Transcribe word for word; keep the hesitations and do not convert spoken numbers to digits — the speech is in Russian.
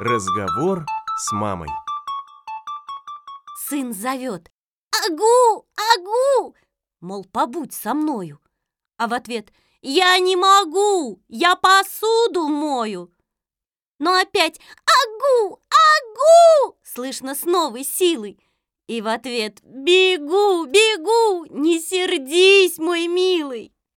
Разговор с мамой. Сын зовет: «Агу, агу!» Мол, побудь со мною. А в ответ: «Я не могу, я посуду мою». Но опять: «Агу, агу!» слышно с новой силой. И в ответ: «Бегу, бегу, не сердись, мой милый».